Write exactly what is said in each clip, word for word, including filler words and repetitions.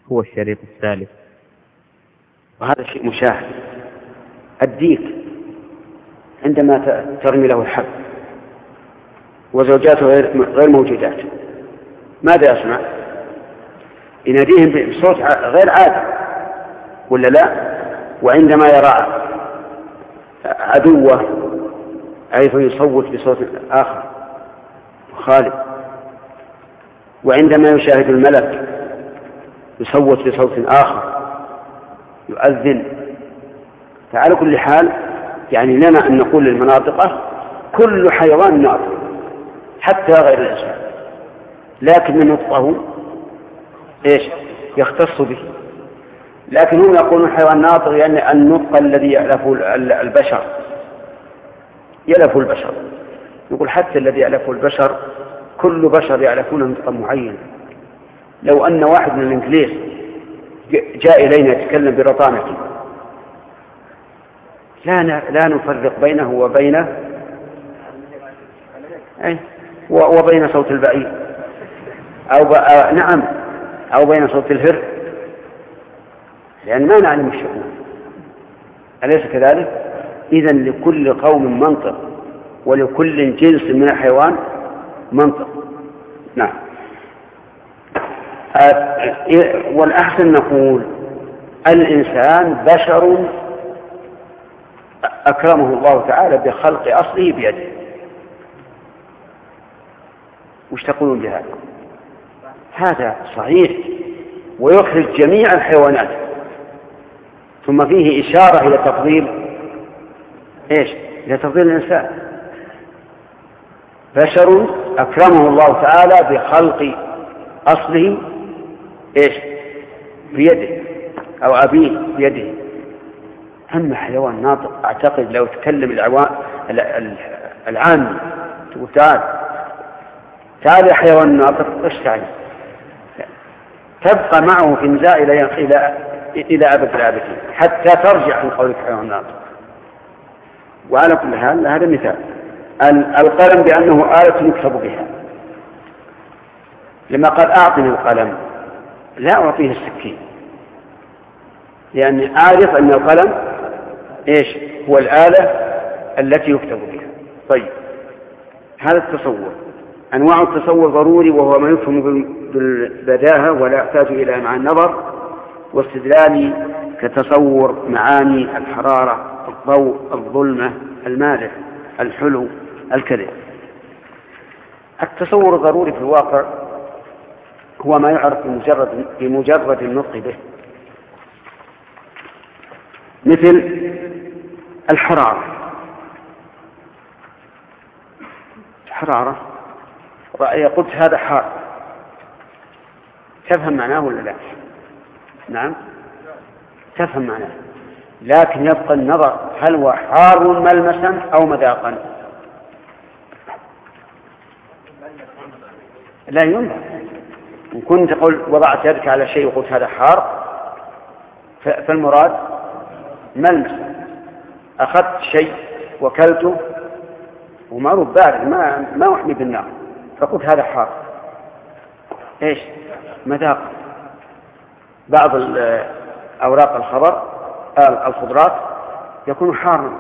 هو الشريط الثالث. وهذا شيء مشاهد. الديك عندما ترمي له الحب وزوجاته غير موجودات ماذا يصنع؟ يناديهم بصوت غير عادي ولا لا؟ وعندما يرى عدوه أيضا يصوت بصوت آخر مخالف، وعندما يشاهد الملك يصوت بصوت آخر يؤذن. فعلى كل حال يعني لنا أن نقول للمناطق كل حيوان ناطق حتى غير الإنسان، لكن نطقه إيش يختص به. لكن هم يقولون حيوان ناطق يعني النطق الذي يألفه البشر يألف البشر. يقول حتى الذي يألفه البشر كل بشر يألفون نطقا معين. لو أن واحد من الإنجليز جاء إلينا يتكلم برطانة لا لا نفرق بينه وبين وبين صوت البعير أو نعم أو بين صوت الهر، لأن ما نعلم الشؤون، أليس كذلك؟ إذن لكل قوم منطق ولكل جنس من الحيوان منطق. نعم. والأحسن نقول الإنسان بشر أكرمه الله تعالى بخلق أصله بيده. وش تقولون بهذا؟ هذا صحيح ويخرج جميع الحيوانات، ثم فيه إشارة إلى تفضيل إيش؟ إلى تفضيل الإنسان. بشر أكرمه الله تعالى بخلق أصله إيش؟ بيده أو أبيه بيده. أما حيوان ناطق أعتقد لو تكلم العام تقول تعال تعال يا حيوان ناطق إيش تعال تبقى معه في نزاع إلى إلى إلى أبد الآبدين حتى ترجع عن قولك حيوان ناطق. وعلى كل حال هذا مثال. القلم بأنه آلة يكتب بها، لما قال أعطني القلم لا أعطيه السكين، لأني أعرف أن القلم إيش هو الآلة التي يكتب بها. طيب هذا التصور. أنواع التصور ضروري وهو ما يفهم بالبداهة ولا يحتاج إلى مع النظر واستدلال، كتصور معاني الحرارة الضوء الظلمة المالح الحلو الكذب. التصور الضروري في الواقع هو ما يعرف بمجرد, بمجرد النطق به، مثل الحرارة. الحرارة رأي قلت هذا حار، تفهم معناه ولا لا؟ نعم تفهم معناه، لكن يبقى النظر هل هو حار ملمسا أو مذاقا؟ لا ينظر. إن كنت تقول وضعت يدك على شيء وقلت هذا حار فالمراد ملمس. أخذت شيء وكلته ومعروف بارد ما ما وحمي بالنار فقلت هذا حار إيش مذاق. بعض أوراق الخضر الخضرات يكون حارا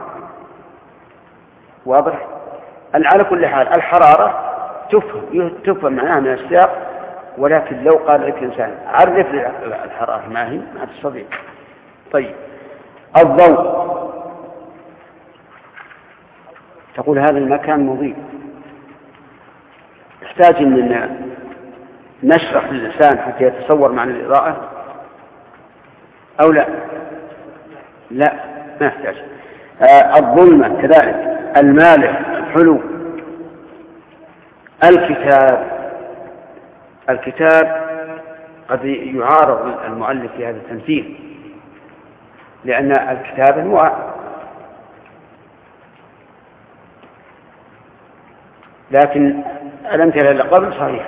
واضح. على كل حال الحرارة تفهم تفهم معناها من السياق، ولكن لو قال لك إنسان عرف الحرارة ما هي ما تستطيع. طيب الضوء تقول هذا المكان مضيء، يحتاج أن نشرح للإنسان حتى يتصور معنى الإضاءة أو لا؟ لا ما يحتاج. آه الظلمة كذلك، المالح الحلو. الكتاب الكتاب قد يعارض المؤلف في هذا التمثيل، لأن الكتاب أنواع، لكن الأمثلة اللي قبل صحيح.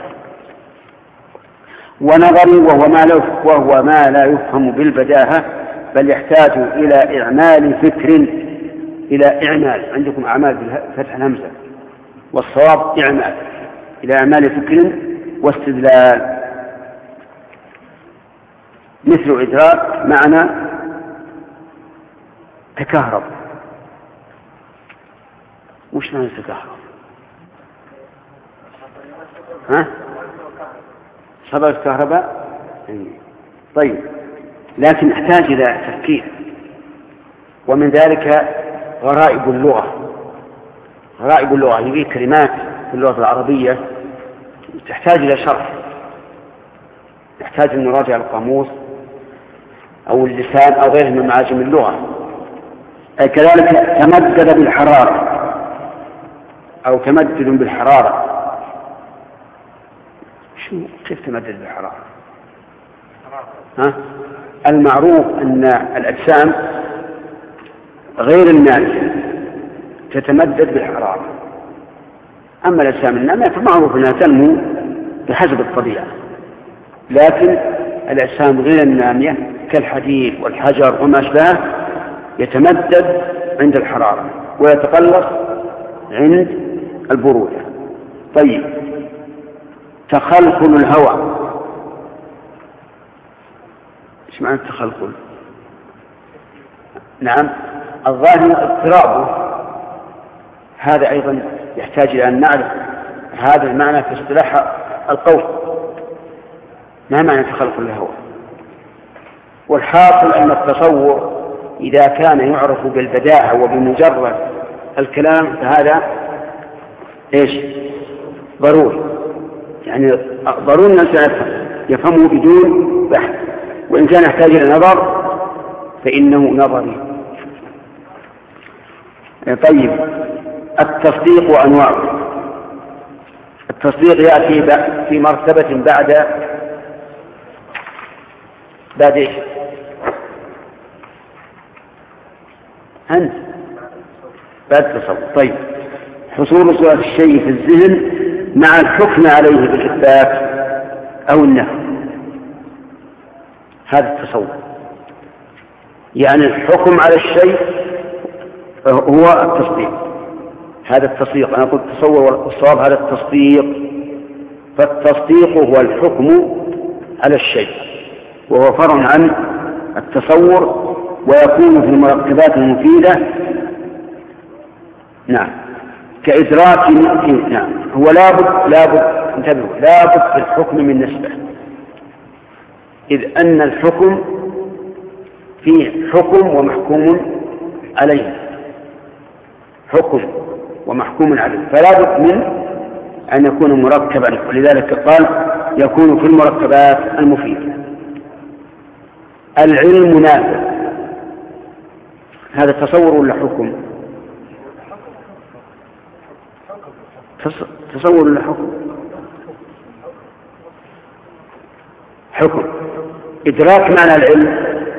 ونظري وهو ما لا وهو ما لا يفهم بالبداهة بل يحتاج إلى إعمال فكر، إلى إعمال، عندكم أعمال بفتح الهمزة والصواب إعمال، إلى أعمال فكر واستدلال. مثل إدراك معنى تكهرب. وش معنى تكهرب؟ ها؟ صبغ الكهرباء. طيب، لكن يحتاج إلى تفكير، ومن ذلك غرائب اللغة. غرائب اللغة هذه كلمات في اللغة العربية تحتاج إلى شرح، يحتاج أن نراجع القاموس أو اللسان أو غيره من معاجم اللغة. كذلك تمدد بالحرارة أو تمدد بالحرارة. شو كيف تمدد بالحرارة؟ ها؟ المعروف أن الأجسام غير النامية تتمدد بالحرارة، أما الأجسام النامية فمعروف أنها تنمو بحسب الطبيعة، لكن الأجسام غير النامية كالحديد والحجر وما أشبهه يتمدد عند الحرارة ويتقلص عند البرودة. طيب، تخلخل الهواء. ايش معنى التخلخل؟ نعم، الظاهر اضطرابه. هذا أيضا يحتاج إلى أن نعرف هذا المعنى في اصطلاح القول. ما معنى تخلخل الهواء؟ والحاصل أن التصور إذا كان يعرف بالبداهة وبمجرد الكلام فهذا إيش؟ ضروري، يعني ضروري أن يفهمه بدون بحث، وإن كان يحتاج إلى نظر فإنه نظري. طيب، التصديق وأنواعه. التصديق يأتي في مرتبة بعد بعد إيش؟ أنت بعد التصور. طيب، حصول صورة الشيء في الذهن مع الحكم عليه بالإثبات أو النفي، هذا التصور. يعني الحكم على الشيء هو التصديق، هذا التصديق. أنا قلت تصور والصواب هذا التصديق. فالتصديق هو الحكم على الشيء، وهو فرع عن التصور، ويكون في المركبات المفيدة. نعم، كإدراك. نعم، هو لابد لابد انتبهوا لابد في الحكم من نسبة، إذ أن الحكم فيه حكم ومحكوم عليه، حكم ومحكوم عليه، فلا بد من أن يكون مركبا، ولذلك قال يكون في المركبات المفيدة. العلم نافع، هذا تصور ولا حكم؟ تصور ولا حكم؟ حكم. إدراك معنى العلم،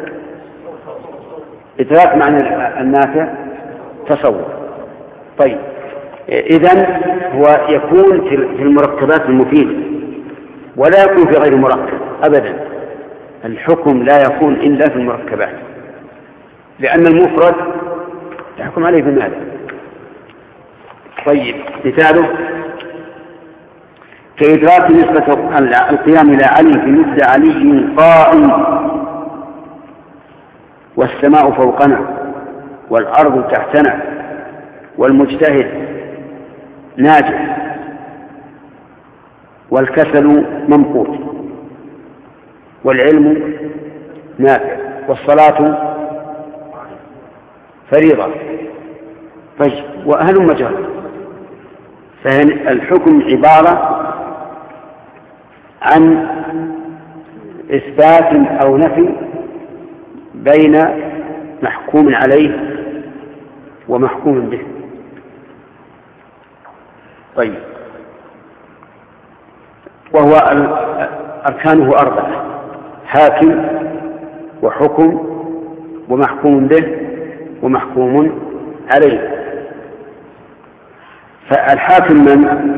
إدراك معنى النافع تصور. طيب، إذن هو يكون في المركبات المفيدة ولا يكون في غير مركب أبدا. الحكم لا يكون إلا في المركبات، لأن المفرد يحكم عليه بماذا؟ طيب، مثاله كإدراك نسبة القيام إلى علي في مثل علي قائم والسماء فوقنا والأرض تحتنا والمجتهد ناجح والكسل ممقوت والعلم نافع والصلاة فريضة. طيب، وأهل مجال. فالحكم عبارة عن إثبات أو نفي بين محكوم عليه ومحكوم به. طيب، وهو أركانه أربعة: حاكم وحكم ومحكوم به ومحكوم عليه. فالحاكم من؟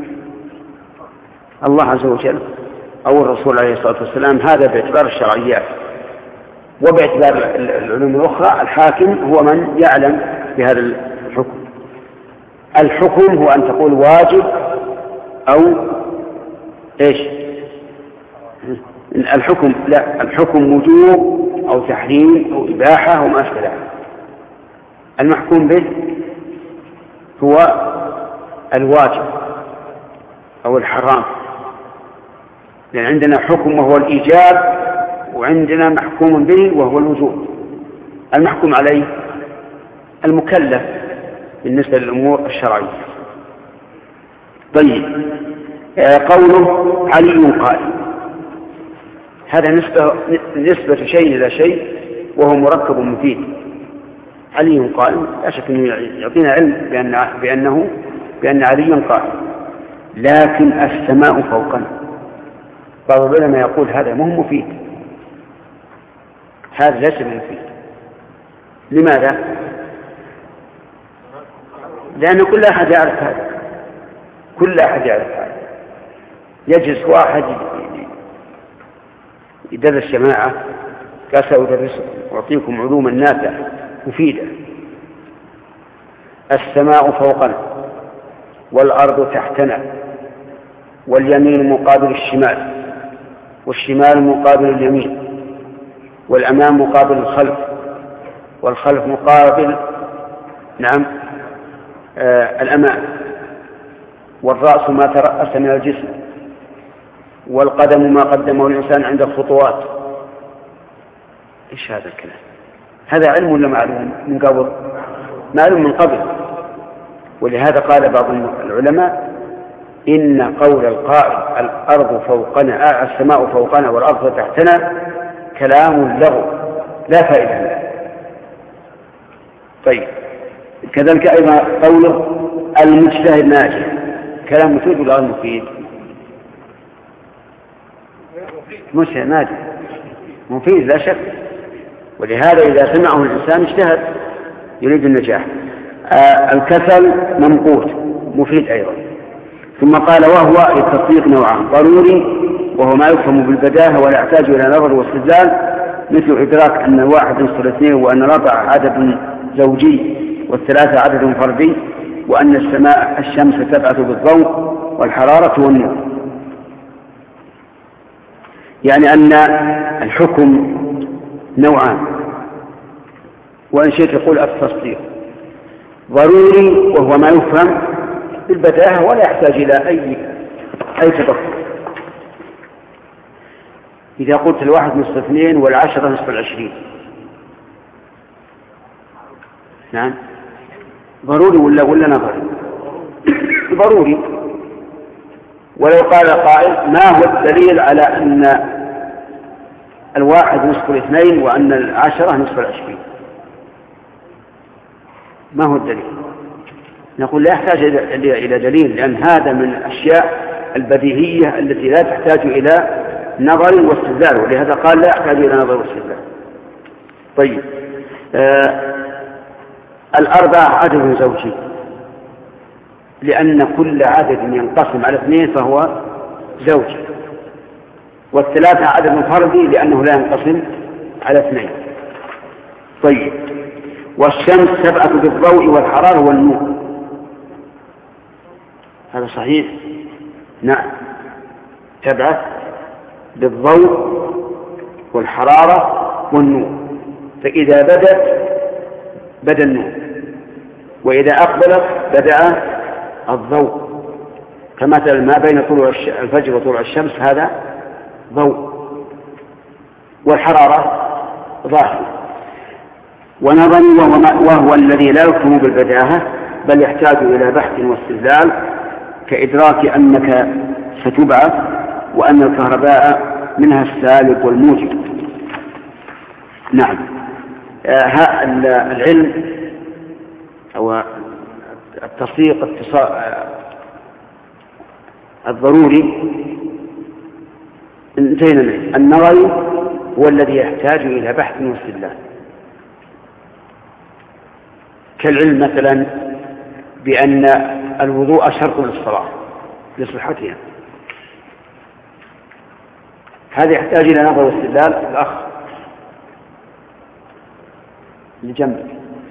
الله عز وجل أو الرسول عليه الصلاة والسلام، هذا باعتبار الشرعيات. وباعتبار العلوم الأخرى الحاكم هو من يعلم بهذا الحكم. الحكم هو أن تقول واجب أو إيش الحكم لا الحكم وجوب أو تحريم أو إباحة أو ما أشبه ذلك. المحكوم به هو الواجب أو الحرام، لأن عندنا حكم وهو الإيجاب، وعندنا محكوم به وهو الوجوب. المحكوم عليه المكلف بالنسبة للأمور الشرعية. طيب، قوله علي قائم، هذا نسبة, نسبة شيء إلى شيء وهو مركب مفيد. علي قائم لا شك أنه يعطينا علم بأن بأنه بأن علي قائم، لكن السماء فوقنا. بعض العلماء يقول هذا مو مفيد، هذا ليس مفيد. لماذا؟ لأن كل أحد يعرف هذا، كل أحد يعرف هذا. يجلس واحد يدرس جماعة قال سأدرس أعطيكم علوما نافعة مفيدة. السماء فوقنا والأرض تحتنا واليمين مقابل الشمال والشمال مقابل اليمين والأمام مقابل الخلف والخلف مقابل نعم آه الأمام، والرأس ما ترأس من الجسم، والقدم ما قدمه الإنسان عند الخطوات. إيش هذا الكلام؟ هذا علم ولا معلوم من قبل؟ معلوم من قبل. ولهذا قال بعض العلماء إن قول القائل الأرض فوقنا السماء فوقنا والأرض تحتنا كلام لغو لا فائدة له. طيب، كذلك أيضا قوله المجتهد ناجح، كلام مفيد ولا غير مفيد؟ مجتهد ناجح مفيد لا شك، ولهذا إذا سمعه الإنسان اجتهد يريد النجاح. آه الكسل ممقوت مفيد أيضا. ثم قال وهو التصديق نوعان: ضروري وهو ما يفهم بالبداهة ولا يحتاج إلى نظر واستدلال، مثل إدراك أن الواحد نصف الاثنين، وأن الأربعة عدد زوجي والثلاثة عدد فردي، وأن السماء الشمس تبعث بالضوء والحرارة والنور. يعني أن الحكم نوعان، وإن شئت يقول التصديق. ضروري وهو ما يفهم بالبداهة ولا يحتاج إلى أي أي تدخل. إذا قلت الواحد نصف اثنين والعشرة نصف العشرين، نعم ضروري ولا ولا نظري؟ ضروري. ولو قال قائل ما هو الدليل على أن الواحد نصف الاثنين وأن العشرة نصف العشرين؟ ما هو الدليل؟ نقول لا يحتاج إلى دليل، لأن هذا من الأشياء البديهية التي لا تحتاج إلى نظر واستدلال، ولهذا قال لا يحتاج إلى نظر واستدلال. طيب، آه الأربعة عدد زوجي، لأن كل عدد ينقسم على اثنين فهو زوجي، والثلاثة عدد فردي لأنه لا ينقسم على اثنين. طيب، والشمس تبعث بالضوء والحرارة والنور، هذا صحيح؟ نعم، تبعث بالضوء والحرارة والنور، فإذا بدت بدا النور، وإذا أقبلت بدأ الضوء، كمثل ما بين طلوع الفجر وطلوع الشمس هذا ضوء، والحرارة ظاهرة. ونظري وهو, وهو الذي لا يفهم بالبداهة بل يحتاج إلى بحث واستدلال، كإدراك أنك ستبعث وأن الكهرباء منها السالب والموجب. نعم، آه العلم أو التصديق الضروري انتهينا منه. النظري هو الذي يحتاج إلى بحث واستدلال، كالعلم مثلا بأن الوضوء شرط للصلاة لصحتها، هذا يحتاج إلى نظر واستدلال. الأخ اللي جنبك،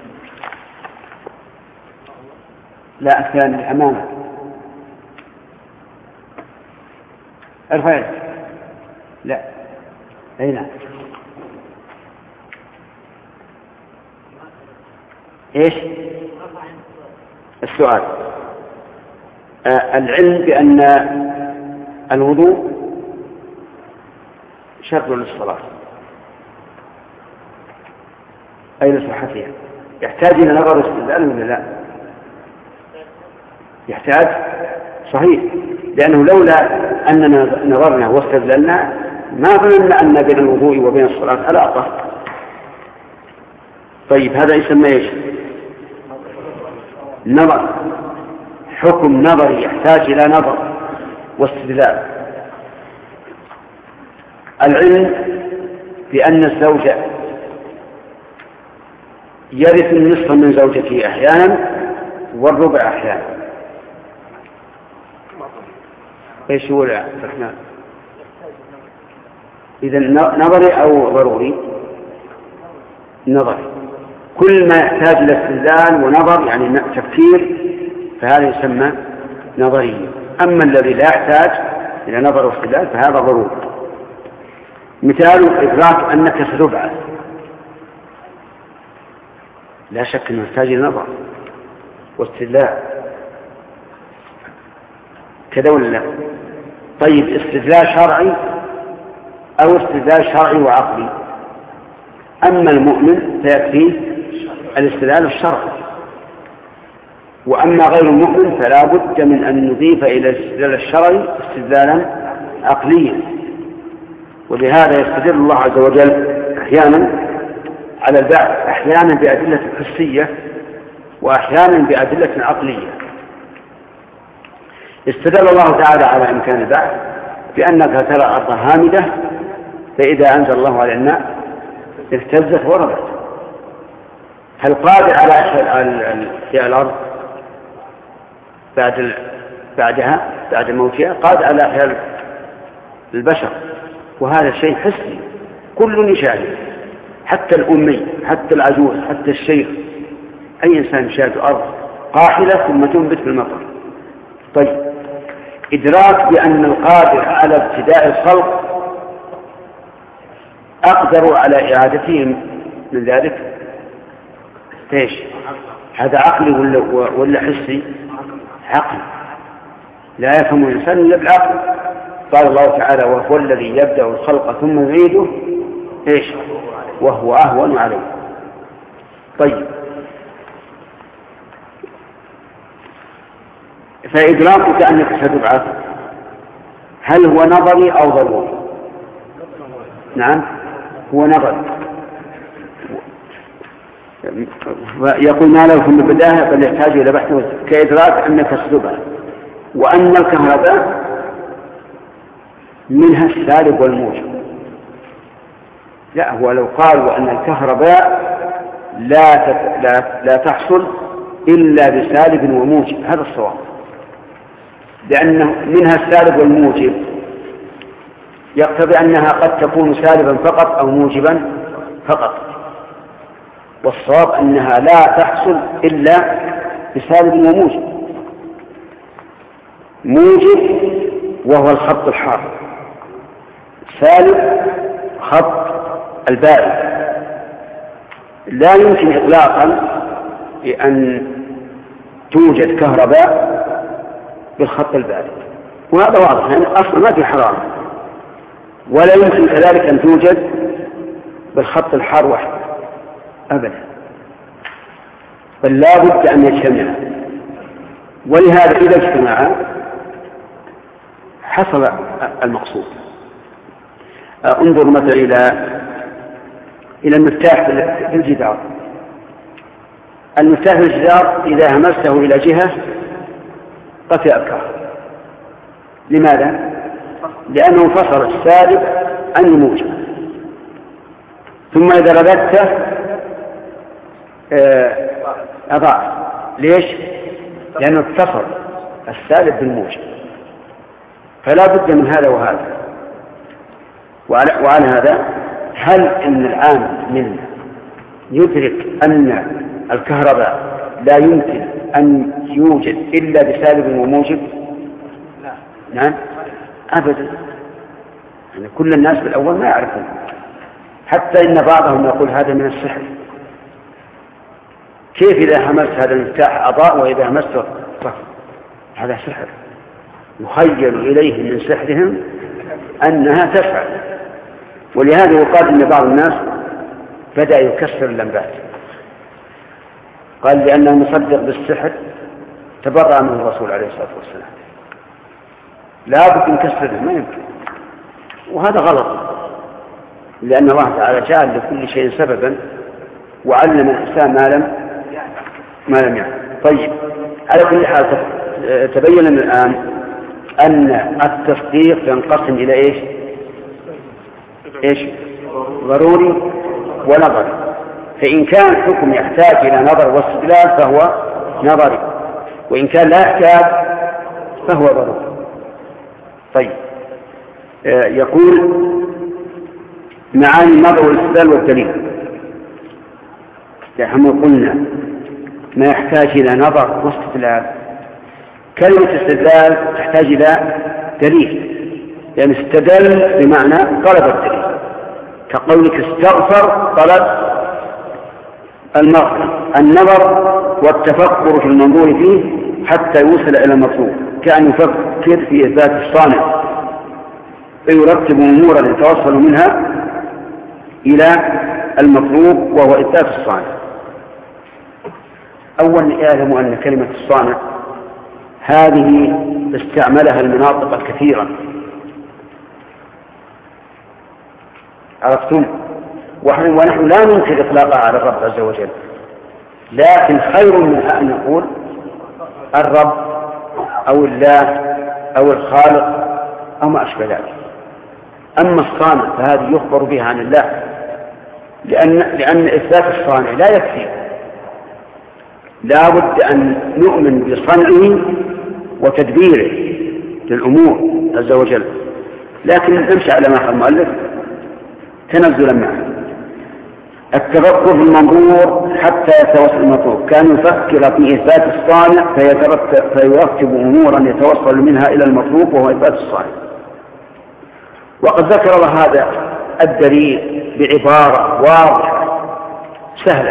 لا الثاني أمامك، ارفع يدك. لا أي نعم. إيش السؤال؟ آه العلم بأن الوضوء شرط للصلاة أي لصحتها، يحتاج إلى نظر واستدلال ولا لا؟ يحتاج، صحيح، لأنه لولا أننا نظرنا واستدللنا ما ظننا أن بين الوضوء وبين الصلاة علاقة. طيب هذا يسمى ايش؟ نظر، حكم نظري يحتاج إلى نظر واستدلال. العلم بأن الزوج يرث النصف من زوجته أحيانا والربع أحيانا. ايش هو الرحمن؟ إذا نظري أو ضروري؟ نظري. كل ما يحتاج إلى استدلال ونظر يعني تفكير فهذا يسمى نظري. أما الذي لا يحتاج إلى نظر واستدلال فهذا ضروري. مثال إدراك أنك ستبعث، لا شك أنه يحتاج إلى نظر واستدلال كذا ولا لا؟ طيب استدلال شرعي أو استدلال شرعي وعقلي؟ أما المؤمن فيكفيه الاستدلال الشرعي، وأما غير المؤمن فلا بد من أن نضيف إلى الاستدلال الشرعي استدلالا عقليا. ولهذا يستدل الله عز وجل أحيانا على البعث، أحيانا بأدلة حسية وأحيانا بأدلة عقلية. استدل الله تعالى على إمكان البعث بأنك ترى أرض هامدة فإذا أنزل الله على الماء اهتزت وربت. هل قادر على إحياء الأرض بعد بعدها بعد موتها؟ قادر على إحياء البشر، وهذا شيء حسي كل يشاهد، حتى الأمي، حتى العجوز، حتى الشيخ، أي إنسان يشاهد أرض قاحلة ثم تنبت بالمطر. طيب إدراك بأن القادر على ابتداء الخلق أقدر على إعادتهم من ذلك، إيش هذا؟ عقلي ولا, ولا حسي؟ عقل، لا يفهم الإنسان إلا بالعقل. قال الله تعالى وهو الذي يبدأ الخلق ثم يعيده إيش وهو أهون عليه. طيب فإدراكك أنك ستبعث هل هو نظري أو ضروري؟ نعم هو نظري. يقول ما له في البداية بل يحتاج إلى بحث كإدراك أنك ستبعث، وأن الكهرباء منها السالب والموجب. لا، هو لو قالوا أن الكهرباء لا لا لا تحصل إلا بسالب وموجب هذا الصواب، لأن منها السالب والموجب يقتضي أنها قد تكون سالبا فقط أو موجبا فقط، والصواب أنها لا تحصل إلا بسالب وموجب. موجب وهو الخط الحار، سالب خط البارد. لا يمكن إطلاقا أن توجد كهرباء بالخط البارد، وهذا واضح يعني أصلا ما في حرارة، ولا يمكن كذلك أن توجد بالخط الحار وحده أبدا، بل لا بد أن يجتمعا. ولهذا إذا اجتمعا حصل المقصود. انظر مثلا إلى إلى المفتاح في الجدار. المفتاح في الجدار إذا همسته إلى جهة قطع الكهرباء. لماذا؟ لأنه فصل السالب عن الموجب، ثم إذا رددته أضاع. ليش؟ لأنه اتصل السالب بالموجب، فلا بد من هذا وهذا. وعلى, وعلى هذا هل إن العام منا يدرك أن الكهرباء لا يمكن أن يوجد إلا بسالب وموجب؟ نعم أبدا. يعني كل الناس بالأول ما يعرفون، حتى إن بعضهم يقول هذا من السحر. كيف إذا همست هذا المفتاح أضاء وإذا همسته طفى؟ هذا سحر، يخيل إليه من سحرهم أنها تفعل. ولهذا يقال إن بعض الناس بدأ يكسر اللمبات، قال لأنه مصدق بالسحر تبرأ منه الرسول عليه الصلاة والسلام، لا بد نكسره، ما يمكن. وهذا غلط، لأن الله تعالى جعل لكل شيء سببا وعلم الإنسان ما لم ما لم يعلم. طيب، على كل حال تبين الآن أن التصديق ينقسم إلى إيش؟ إيش؟ ضروري ونظري. فإن كان الحكم يحتاج إلى نظر واستدلال فهو نظري، وإن كان لا يحتاج فهو ضروري. طيب، يقول معاني النظر والاستدلال والدليل. نحن قلنا ما يحتاج إلى نظر واستدلال. كلمة استدلال تحتاج إلى دليل، يعني استدل بمعنى طلب الدليل، كقولك استغفر طلب المغفرة. النظر والتفكر في المنظور فيه حتى يوصل إلى المطلوب، كأن يفكر في إثبات الصانع فيرتب أمورا يتوصل منها إلى المطلوب وهو إثبات الصانع. أولا يعلم أن كلمة الصانع هذه استعملها المناطق الكثيرة، عرفتم؟ ونحن لا ننكر إطلاقها على الرب عز وجل، لكن خير منها أن نقول الرب أو الله أو الخالق أو ما أشبه ذلك. أما الصانع فهذه يخبر بها عن الله، لأن, لأن إثبات الصانع لا يكفي، لا بد أن نؤمن بصنعه وتدبيره للأمور عز وجل. لكن نمشي على ما قال المؤلف تنزلا معه. التفكر في المنظور حتى يتوصل المطلوب، كان يفكر في إثبات الصانع فيرتب أمورا يتوصل منها إلى المطلوب وهو إثبات الصانع. وقد ذكر الله هذا الدليل بعبارة واضحة سهلة،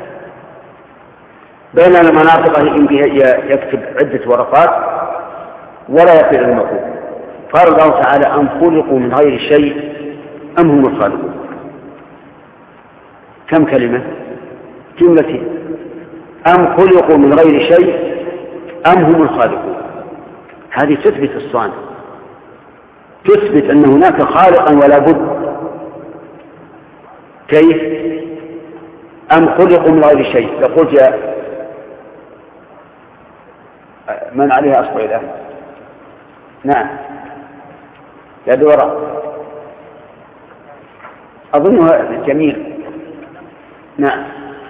بين المناطق يكتب عدة ورقات ولا يصل إلى المطلوب. قال الله تعالى أم خلقوا من غير شيء أم هم الخالقون. كم كلمة؟ جملتين، أم خلقوا من غير شيء أم هم الخالقون. هذه تثبت الصانع، تثبت أن هناك خالقا ولا بد. كيف؟ أم خلقوا من غير شيء. يقول يا من عليها أصبع الآن؟ نعم يا دورة، أظنها جميل. نعم،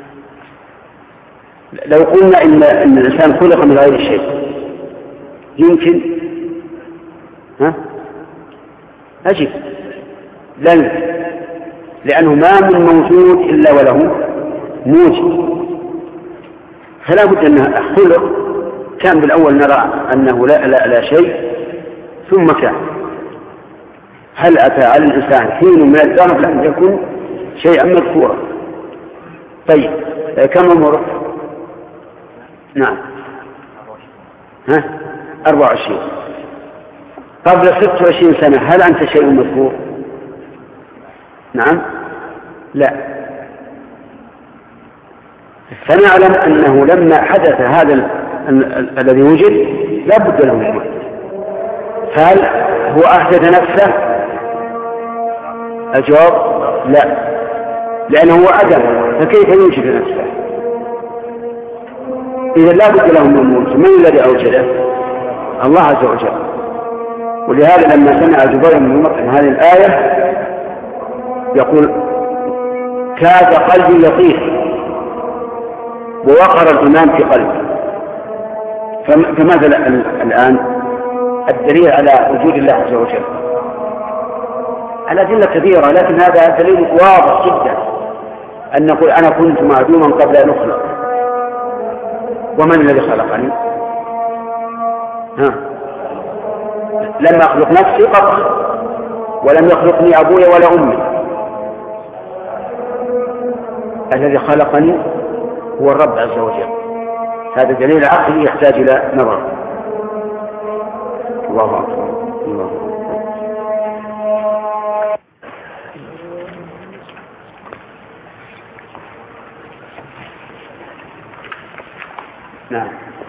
لو قلنا إن, إن الإنسان خلق من غير شيء يمكن؟ ها؟ أجب لا يمكن، لأنه ما من موجود إلا وله موجب، فلا بد أنه خلق. كان بالأول نرى أنه لا, لا, لا شيء ثم كان. هل أتى على الإنسان حين من الزمن لم يكن شيئا مذكورا؟ طيب، كم عمره؟ نعم، ها؟ أربع وعشرين. قبل ست وعشرين سنة هل أنت شيء مذكور؟ نعم، لا. فنعلم أنه لما حدث هذا الذي وجد لا بد له من موت. هل هو أحدث نفسه؟ الجواب لا، لأنه هو عدم، فكيف يوجد نفسه؟ إذا لا بد له من موت. من الذي أوجده؟ الله عز وجل. ولهذا لما سمع جبير بن مطعم هذه الآية يقول كاد قلبي يطير ووقر الإيمان في قلبي. فماذا الآن؟ الدليل على وجود الله عز وجل الأدلة كثيرة، لكن هذا دليل واضح جدا أن نقول أنا كنت معدوما قبل أن أخلق، ومن الذي خلقني؟ ها؟ لما أخلق نفسي قطع، ولم يخلقني أبوي ولا أمي. الذي خلقني هو الرب عز وجل. هذا دليل عقلي يحتاج إلى نظر. الله أكبر. الله أكبر. نعم.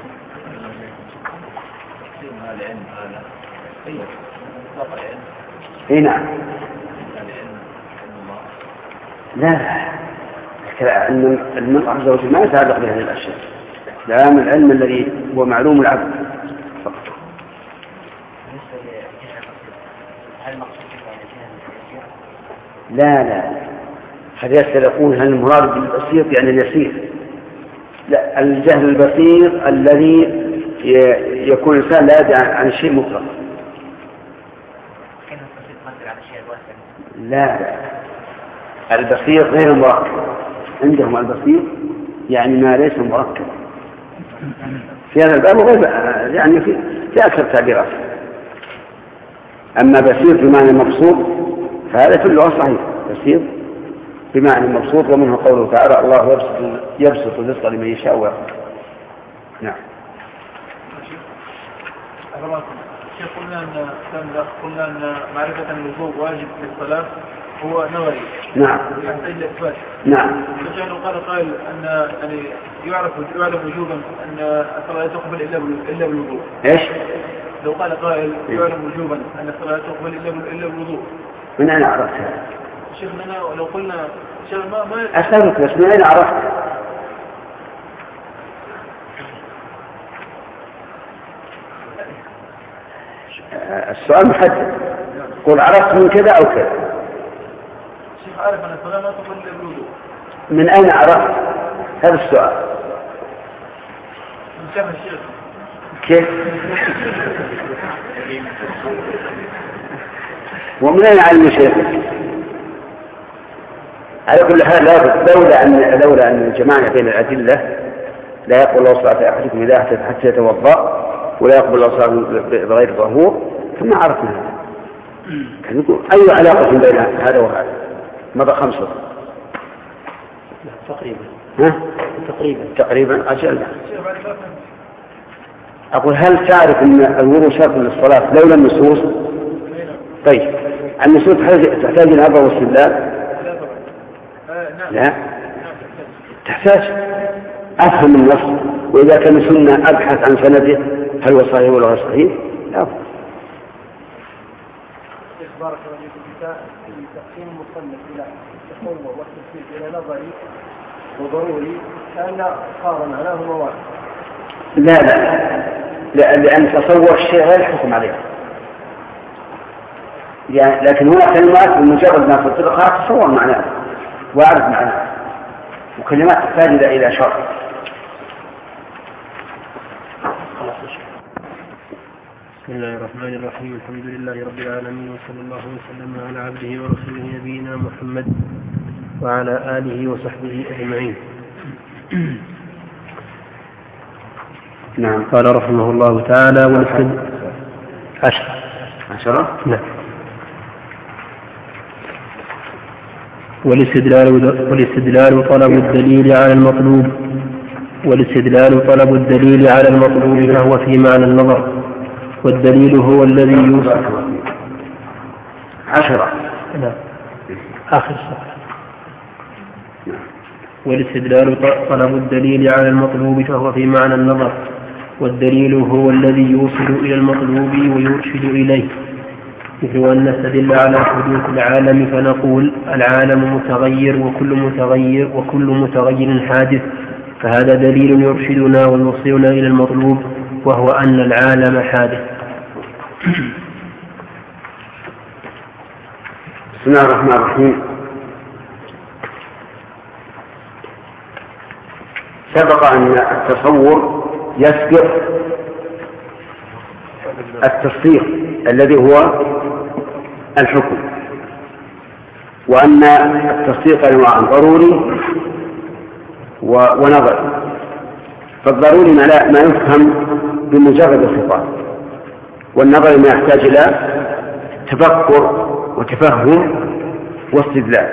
اي نعم. لا لا أن المرء عز وجل ما يتعلق بهذه الأشياء. لا، من العلم الذي هو معلوم العبد فقط. لا لا هل يختلفون هل المراد بالبسيط يعني اليسير؟ لا، الجهل البسيط الذي يكون الإنسان لا يدري عن شيء مطلق. لا لا البسيط غير المركب. عندهم البسيط يعني ما ليس مركب في هذا الباب وغير يعني في, في أكثر تعبيرات. أما بسيط بمعنى مبسوط فهذا في اللغة صحيح، بسيط بمعنى مبسوط، ومنه قوله تعالى الله يبسط, يبسط الرزق لمن يشاء ويقدر. نعم. شيخ قلنا أن قلنا أن معرفة الوضوء واجب في الصلاة هو نظري. نعم. يحتاج إثبات. نعم. فكان قال قائل أن يعني يعرف يعلم وجوبا أن الصلاة لا تقبل إلا إلا بالوضوء. إيش؟ لو قال قائل يعلم وجوبا أن الصلاة لا تقبل إلا إلا بالوضوء. من أين عرفتها؟ شيخنا لو قلنا شيخ ما ما أسألك بس من أين عرفت؟ السؤال محدد. قل عرفت من كذا أو كذا. شيخ عارف أن الصلاة ما تقبل إلا بالوضوء. من أين عرفت؟ هذا السؤال. من شاف الشيخ. كيف؟ ومن أين علم الشيخ؟ على كل حال لولا أن لولا أن الجماعة بين الأدلة لا يقبل الله صلاة أحدكم إذا أحدث حتى يتوضأ ولا يقبل الله صلاة بغير طهور فما عرفنا هذا. كان يقول أي علاقة بين هذا وهذا؟ مضى خمسة. تقريبا. ها؟ تقريبا. تقريبا أجل. أقول هل تعرف أن الوضوء شرط للصلاة لولا النصوص؟ طيب النصوص تحتاج إلى أمر واستدلال؟ لا تحتاج أفهم النص، وإذا كان سنة أبحث عن سنده هل هو صحيح ولا غير صحيح؟ لا. بارك الله فيك. في تقسيم المصنف إلى التصور والتفسير إلى نظري وضروري كأن صار معناه مواد. لا لا لا لأن تصور الشيء غير حكم عليه. يعني لكن هنا كلمات بمجرد ما تطلقها تصور معناه وأعرف معناه، وكلمات تحتاج إلى شرح. بسم الله الرحمن الرحيم. الحمد لله رب العالمين، وصلى الله وسلم على عبده ورسوله نبينا محمد وعلى آله وصحبه أجمعين. نعم. قال رحمه الله تعالى والاستدلال عشرة عشرة نعم. والاستدلال والاستدلال طلب الدليل على المطلوب والاستدلال طلب الدليل على المطلوب فهو في معنى النظر، والدليل هو الذي يوصف. عشرة نعم. آخر صفحة. والاستدلال طلب الدليل على المطلوب فهو في معنى النظر، والدليل هو الذي يوصل إلى المطلوب ويرشد إليه، مثل أن نستدل على حدوث العالم فنقول العالم متغير وكل متغير وكل متغير حادث، فهذا دليل يرشدنا ويوصلنا إلى المطلوب وهو أن العالم حادث. بسم الله الرحمن الرحيم. سبق أن التصور يسبق التصديق الذي هو الحكم، وأن التصديق أنواع ضروري ونظري. فالضروري ما, لا ما يفهم بمجرد الصفات، والنظري ما يحتاج إلى تفكر وتفهم واستدلال.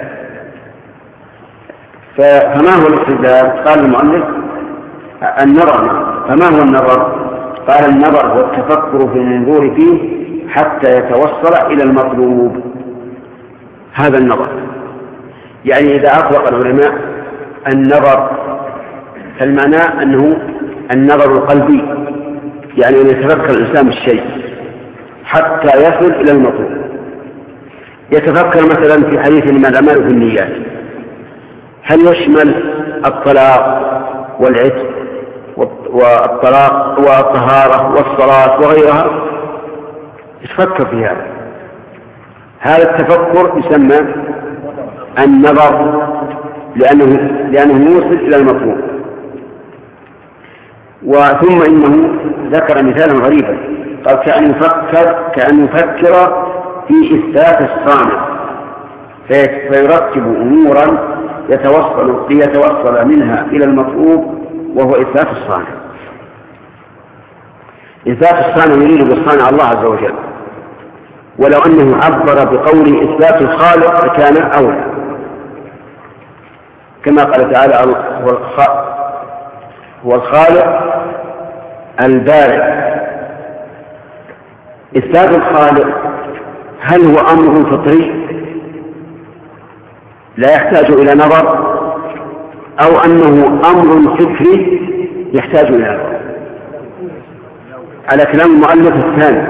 فما هو الاستدلال؟ قال المؤلف النظر. فما هو النظر؟ قال النظر هو التفكر في المنظور فيه حتى يتوصل إلى المطلوب. هذا النظر. يعني إذا أطلق العلماء النظر فالمعنى أنه النظر القلبي، يعني أن يتفكر الإنسان بالشيء حتى يصل إلى المطلوب. يتفكر مثلا في حديث ما الأعمال في النيات، هل يشمل الطلاق والعتق والطلاق والطهارة والصلاة وغيرها؟ يتفكر في هذا. هذا التفكر يسمى النظر لأنه, لأنه يوصل إلى المطلوب. وثم إنه ذكر مثالا غريبا، قال كأن يفكر كأن يفكر في إثبات الصانع فيرتب أمورا يتوصل ليتوصل منها إلى المطلوب وهو إثبات الصانع. إثبات الصانع يريد بالصانع الله عز وجل، ولو أنه عبر بقول إثبات الخالق لكان أولى، كما قال تعالى هو الخالق البارئ. إثبات الخالق هل هو أمر فطري لا يحتاج إلى نظر، أو أنه أمر فكري يحتاج إلى نظر؟ على كلام المؤلف الثاني،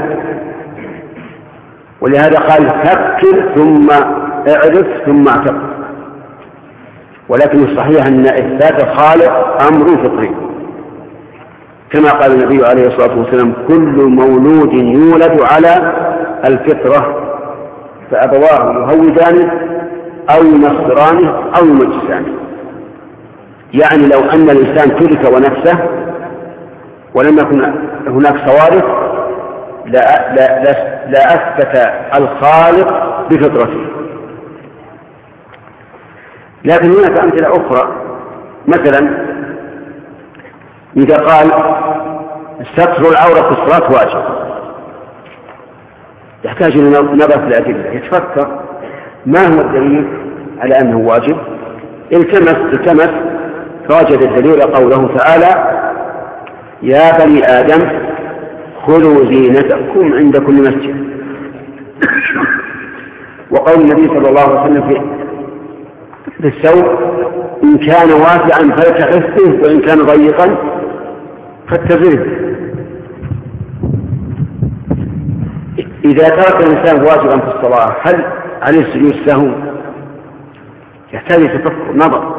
ولهذا قال فكر ثم اعرف ثم اعتقد. ولكن الصحيح أن إثبات الخالق أمر فطري، كما قال النبي عليه الصلاة والسلام كل مولود يولد على الفطرة فأبواه يهودانه أو ينصرانه أو يمجسانه. يعني لو أن الإنسان ترك ونفسه ولم يكن هناك صوارف لا, لا, لا, لا أثبت الخالق بفطرته. لكن هناك أمثلة أخرى، مثلا إذا قال ستر العورة في الصلاة واجب، يحتاج إلى نظر في الأدلة، يتفكر ما هو الدليل على أنه واجب. التمس التمس فوجد الدليل قوله تعالى يا بني آدم خذوا زينتكم عند كل مسجد، وقول النبي صلى الله عليه وسلم في الثوب إن كان واسعا فلتخفه وإن كان ضيقا فاتزره. إذا ترك الإنسان واجبا في الصلاة هل عليه سجود السهو؟ يحتاج تفكر نظر،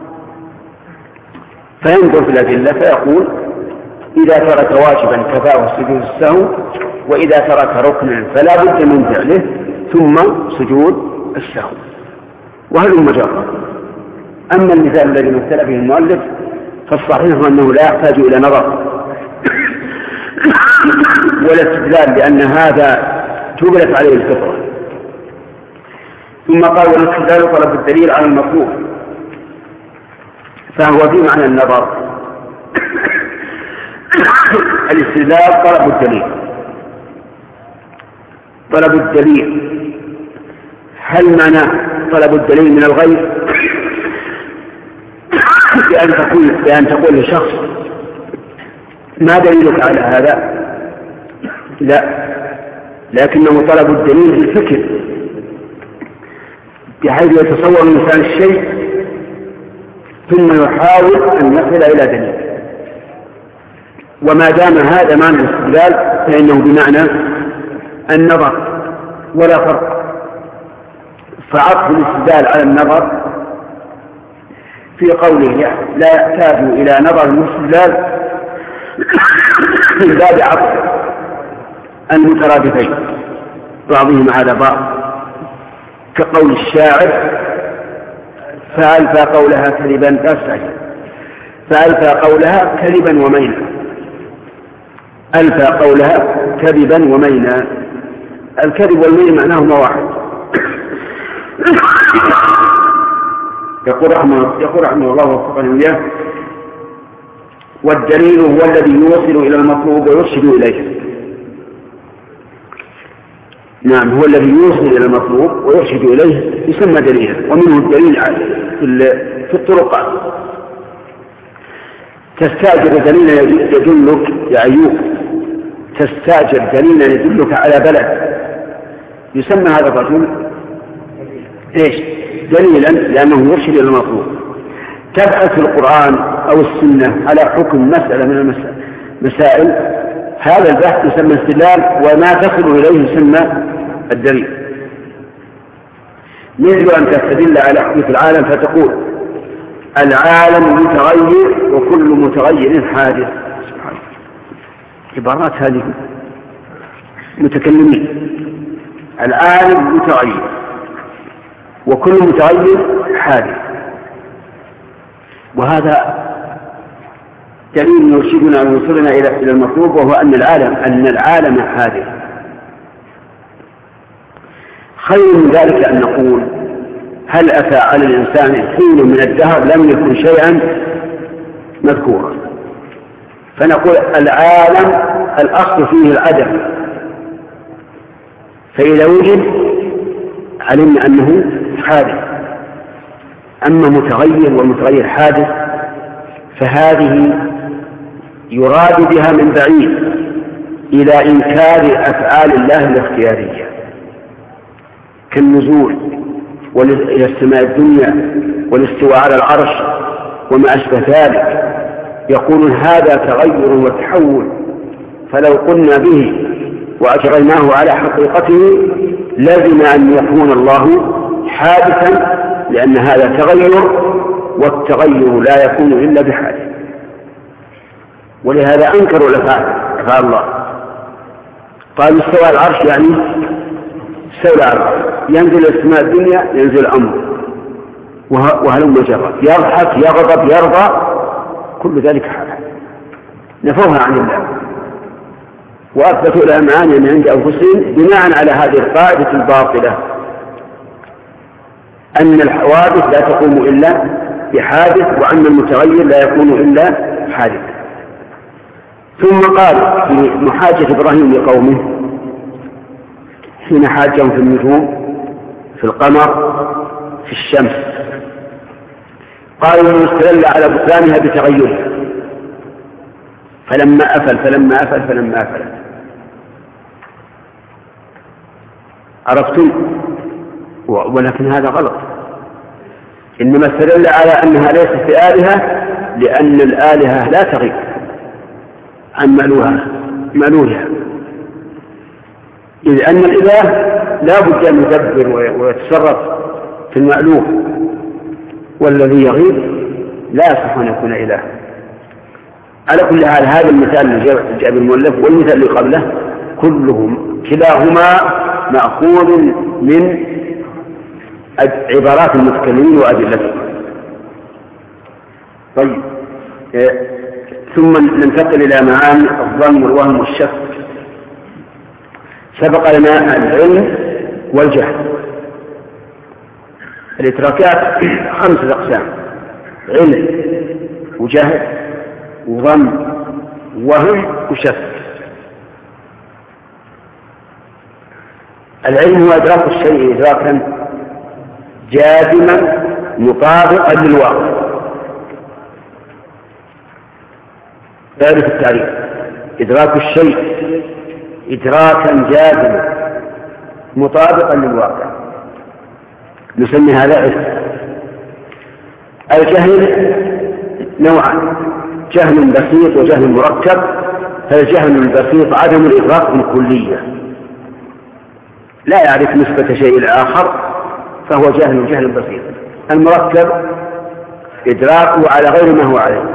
فينظر في الأدلة فيقول إذا ترك واجبا كفاه سجود السهو، وإذا ترك ركنا فلا بد من فعله ثم سجود السهو، وهل مجرد. أما المثال الذي مثل به المؤلف فالصحيح أنه لا يحتاج إلى نظر ولا استدلال، لأن هذا جبلت عليه الفطرة. ثم قال والاستدلال طلب الدليل على المطلوب، فهو في معنى النظر. الاستدلال طلب الدليل. طلب الدليل هل معنى طلب الدليل من الغير بأن تقول, بأن تقول لشخص ما دليلك على هذا؟ لا، لكنه طلب الدليل بالفكر بحيث يتصور الإنسان الشيء ثم يحاول أن يصل إلى دليل. وما دام هذا معنى الاستدلال فإنه بمعنى النظر ولا فرق. فعطف الاستدلال على النظر في قوله لا يحتاج إلى نظر الاستدلال من باب عطف المترادفين بعضهم على بعض، كقول الشاعر فألفى قولها كذبا أسعي، فألفى قولها كذبا ومينا، ألفى قولها كذبا ومينا. الكذب والمين معناهما واحد. يقول رحمه, يقول رحمه الله وفقه إياه والدليل هو الذي يوصل إلى المطلوب ويرشد إليه. نعم هو الذي يوصل إلى المطلوب ويرشد إليه يسمى دليلا، ومنه الدليل في الطرقات. تستأجر دليلا يدلك يا أيوب، تستأجر دليلا يدلك على بلد، يسمى هذا الرجل إيش؟ دليلا، لأنه يرشد إلى المطلوب. تبحث في القرآن أو السنة على حكم مسألة من المسائل، هذا البحث يسمى استدلال، وما تصل إليه يسمى الدليل. مثل أن تستدل على حدوث العالم فتقول العالم متغير وكل متغير حادث. سبحان عبارات هذه متكلمين. العالم متغير وكل متغير حادث، وهذا دليل يرشدنا ويوصلنا إلى المطلوب، وهو أن العالم أن العالم حادث. خير من ذلك أن نقول هل أتى على الإنسان حين من الدهر لم يكن شيئا مذكورا، فنقول العالم الأصل فيه العدم، فإذا وجد علمنا أنه حادث. أما متغير والمتغير حادث فهذه يراد بها من بعيد إلى إنكار أفعال الله الاختيارية كالنزول إلى السماء الدنيا والاستواء على العرش وما أشبه ذلك. يقولون هذا تغير وتحول، فلو قلنا به وأجريناه على حقيقته لازم أن يكون الله حادثا، لأن هذا تغير، والتغير لا يكون إلا بحادث. ولهذا أنكروا أفعال الله، قالوا استوى العرش يعني استوى العرش، ينزل السماء الدنيا ينزل الأمر، وهلم جرى، يضحك يغضب يرضى، كل ذلك حادث، نفوها عن الله وأثبتوا لها معاني من عند أنفسهم بناء على هذه القاعدة الباطلة أن الحوادث لا تقوم إلا بحادث، وأن المتغير لا يكون إلا حادث. ثم قال في محاجة إبراهيم لقومه حين حاجهم في النجوم، في القمر، في الشمس، قالوا إنه استدل على بطلانها بتغيرها، فلما أفل فلما أفل فلما أفل. عرفتم؟ ولكن هذا غلط، إنما استدل على أنها ليست بآلهة لأن الآلهة لا تغيب عن مألوها مألوها، إذ أن الإله لا بد أن يدبر ويتصرف في المألوه، والذي يغيب لا يصح أن يكون إله. على كل حال هذا المثال اللي جاء بالمؤلف والمثال اللي قبله كلهم كلاهما مأخوذ من عبارات المتكلمين وأدلتهم. طيب إيه. ثم ننتقل إلى معاني الظن والوهم والشك. سبق لنا العلم والجهل. الإدراكات خمسة أقسام: علم وجهل وظن وهم وشك. العلم هو إدراك الشيء إدراكا جازما مطابقا للواقع. تعرف التعريف: إدراك الشيء إدراكا جازما مطابقا للواقع، نسمي هذا علم. الجهل نوعان: جهل بسيط وجهل مركب. فالجهل البسيط عدم الإدراك بالكلية، لا يعرف نسبة شيء الآخر، فهو جهل جهل بسيط. المركب إدراكه على غير ما هو عليه،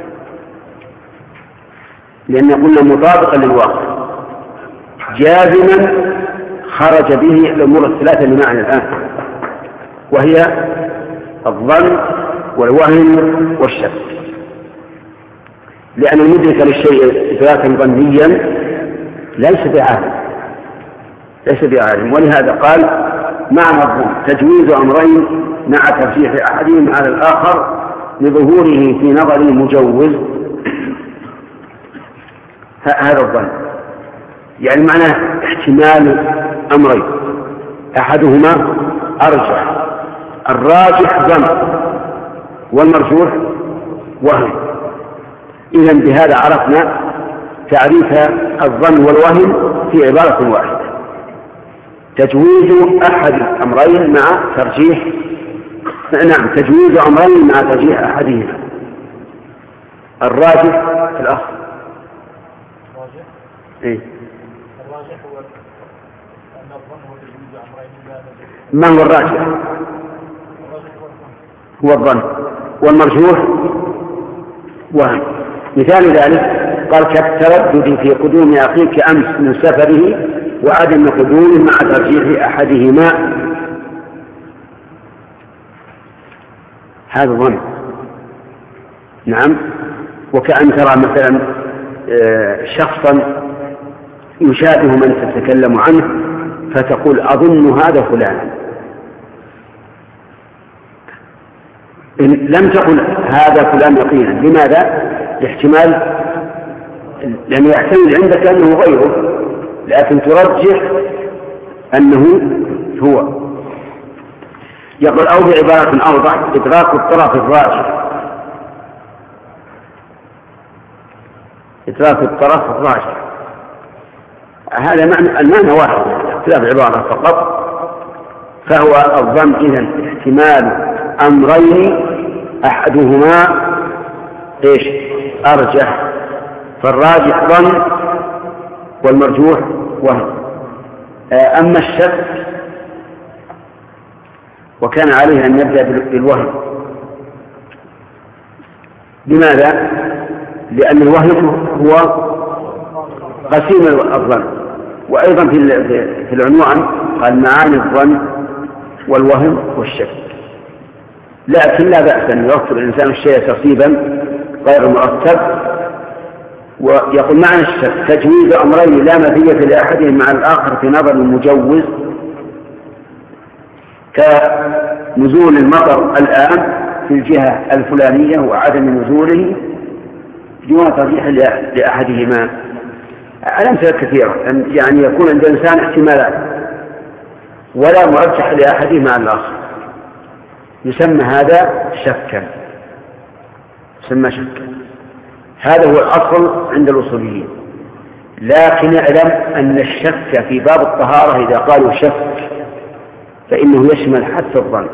لأن قلنا مطابقا للواقع، جازما خرج به الأمور الثلاثة اللي معنا الآن، وهي الظن والوهم والشك. لأن المدرك للشيء إدراكا ظنيا ليس بعالم ليس بعالم ولهذا قال معنى الظن تجويز أمرين مع ترجيح أحدهم على الآخر لظهوره في نظر المجوز. هذا الظن يعني معناه احتمال أمرين أحدهما أرجح. الراجح ظن والمرجوح وهم. إذن بهذا عرفنا تعريف الظن والوهم في عبارة واحدة: تجويز أحد الأمرين مع ترجيح نعم تجويز أمرين مع ترجيح أحدهما. الراجح في الأصل الراجح إيه؟ الراجح هو أن الظن هو تجويز أمرين. ما هو الراجح؟ هو الظن. والمرجوح وهم. مثال ذلك قال: كالتردد في قدوم أخيك أمس من سفره وعدم قدوم مع ترجيح أحدهما. هذا ظن. نعم. وكأن ترى مثلا شخصا يشابه من تتكلم عنه فتقول: أظن هذا فلان. إن لم تقل هذا فلان يقينا. لماذا؟ لاحتمال، لأنه يحتمل عندك أنه غيره، لكن ترجح أنه هو. يقول: أو بعبارة أوضح: إدراك الطرف الراجح. إدراك الطرف الراجح هذا معنى المعنى واحد، اختلاف عبارة فقط. فهو الظن إذن احتمال أمرين أحدهما إيش؟ أرجح. فالراجح ظن والمرجوح وهم. أما الشك وكان عليه أن نبدأ بالوهم. لماذا؟ لأن الوهم هو قسيم الظن. وأيضا في العنوان قال: معاني الظن والوهم والشك. لكن لا بأس أن يرتب الإنسان الشيء ترتيبا غير مرتب. ويقول: معنى الشك تجويز أمرين لا مزية لأحدهم مع الآخر في نظر المجوز، كنزول المطر الآن في الجهة الفلانية وعدم نزوله دون ترجيح لأحدهما. الأمثلة كثيرة، يعني يكون عند الإنسان احتمالات ولا مرجح لأحدهما مع الآخر، يسمى هذا شكا. يسمى شكا. هذا هو الأصل عند الأصوليين. لكن اعلم أن الشك في باب الطهارة إذا قالوا شك فإنه يشمل حتى الظن،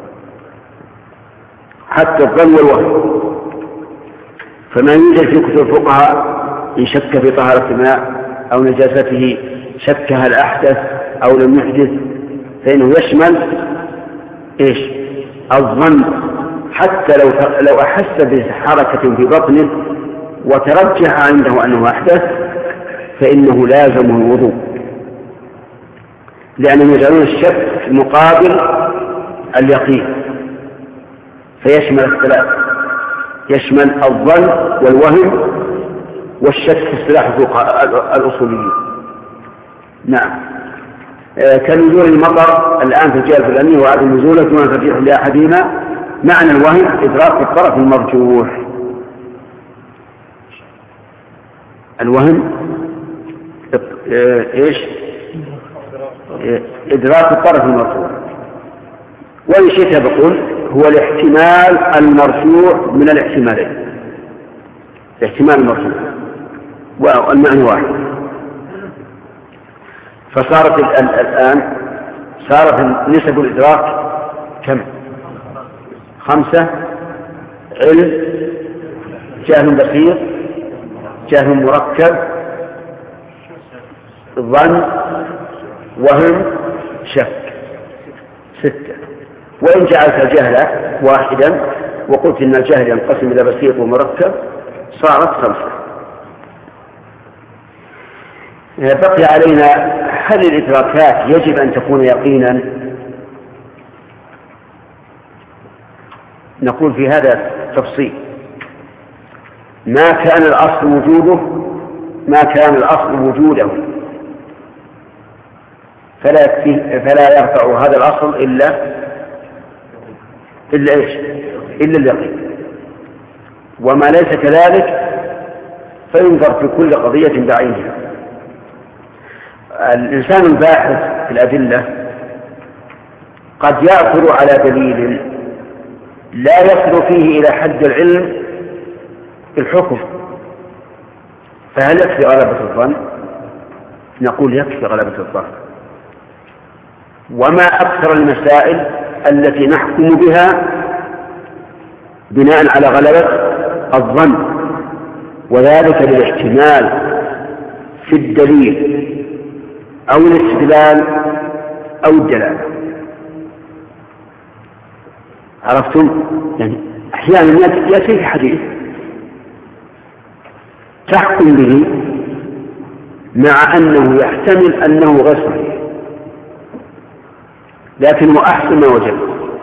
حتى الظن والوهم. فما يوجد في كتب الفقهاء إن شك في طهارة الماء أو نجاسته، شك هل أحدث أو لم يحدث، فإنه يشمل إيش؟ الظن. حتى لو لو أحس بحركة في بطنه وترجح عنده أنه أحدث فإنه لازم الوضوء، لأنهم يجعلون الشك مقابل اليقين، فيشمل الثلاث، يشمل الظن والوهم والشك في اصطلاح الأصوليين. نعم. كنزول المطر الآن في الجهة الفلانية وعدم نزوله دون ترجيح لأحدهما. معنى الوهم إدراك الطرف المرجوح. الوهم إيش؟ إدراك الطرف المرجوح. وإن شئت بقول هو الاحتمال المرجوح من الاحتمالين، الاحتمال المرجوح والمعنى واحد. فصارت الآن صارت نسب الإدراك كم؟ خمسة: علم، جهل بسيط، جهل مركب، ظن، وهم، شك. ستة. وإن جعلت الجهل واحدا وقلت إن الجهل ينقسم إلى بسيط ومركب صارت خمسة. بقي علينا: هل الإدراكات يجب أن تكون يقينا؟ نقول في هذا تفصيل. ما كان الأصل وجوده ما كان الأصل وجوده فلا فلا يرفع هذا الأصل إلا إلا إيش؟ إلا اليقين. وما ليس كذلك فينظر في كل قضية بعينها. الإنسان الباحث في الأدلة قد يأثر على دليل لا يصل فيه إلى حد العلم بالحكم، فهل يكفي غلبة الظن؟ نقول يكفي غلبة الظن. وما أكثر المسائل التي نحكم بها بناء على غلبة الظن، وذلك للاحتمال في الدليل أو الاستدلال أو الدلالة. عرفتم؟ يعني أحيانا يأتي في حديث تحكم به مع أنه يحتمل أنه غير صحيح، لكنه أحسن ما وجد،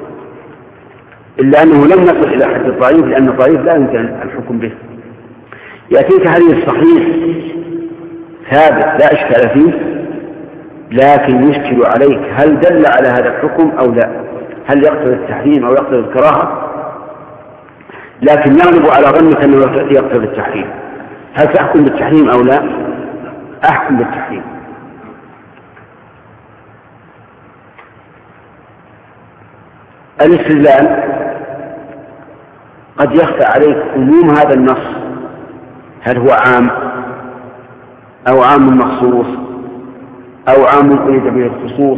إلا أنه لم يصل إلى حد الضعيف، لأن الضعيف لا يمكن الحكم به. يأتيك حديث صحيح ثابت لا إشكال فيه، لكن يشكل عليك هل دل على هذا الحكم أو لا، هل يقتضي التحريم أو يقتضي الكراهة، لكن يغلب على ظنك أنه يقتضي التحريم. هل تحكم بالتحريم أو لا؟ أحكم بالتحريم. الاستدلال قد يخفى عليك عموم هذا النص، هل هو عام أو عام مخصوص أو عام أريد به الخصوص.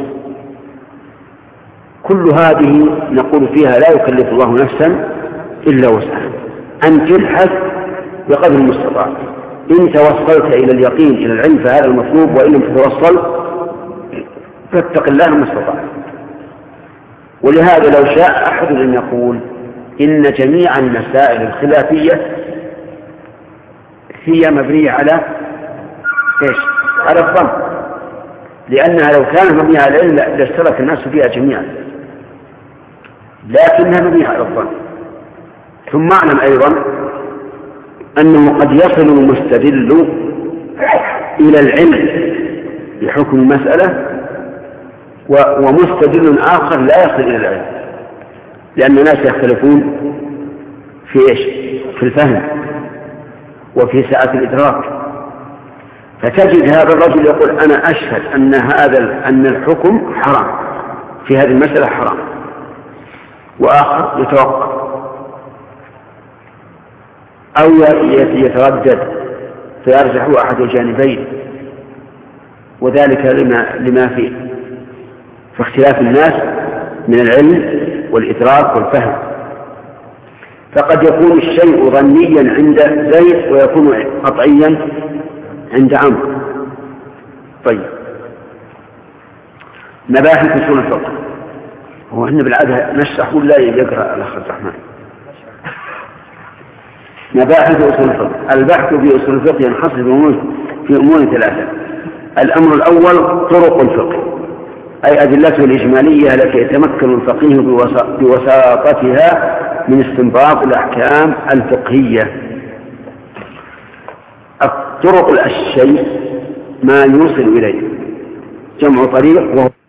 كل هذه نقول فيها لا يكلف الله نفسا إلا وسعها، أن تبحث بقدر المستطاع. إن توصلت إلى اليقين إلى العلم فهذا المطلوب، وإن لم تتوصل فاتق الله ما استطعت. ولهذا لو شاء أحد أن يقول إن جميع المسائل الخلافية هي مبنية على إيش؟ على الظن، لأنها لو كانت مبنية على العلم لاشترك الناس فيها جميعا، لكنها مبنية على الظن. ثم اعلم أيضا أنه قد يصل المستدل إلى العلم بحكم المسألة، ومستدل آخر لا يصل إلى العلم، لأن الناس يختلفون في إيش؟ في الفهم وفي سعة الإدراك. فتجد هذا الرجل يقول أنا أشهد أن هذا أن الحكم حرام في هذه المسألة حرام، وآخر يتوقف أو يتردد فيرجح أحد الجانبين، وذلك لما, لما فيه في اختلاف الناس من العلم والإدراك والفهم. فقد يكون الشيء ظنيا عند زيد ويكون قطعيا عند عمرو. طيب، مباحث أصول الفقه. هو احنا بالعادة نشرح ولا يقرأ الأخ عبد الرحمن؟ مباحث أصول الفقه. البحث في أصول الفقه ينحصر في أمور ثلاثة. الأمر الأول طرق الفقه، أي أدلته الإجمالية التي يتمكن الفقيه بوساطتها من استنباط الأحكام الفقهية. الطرق الشيء ما يوصل إليه، جمع طريق وهو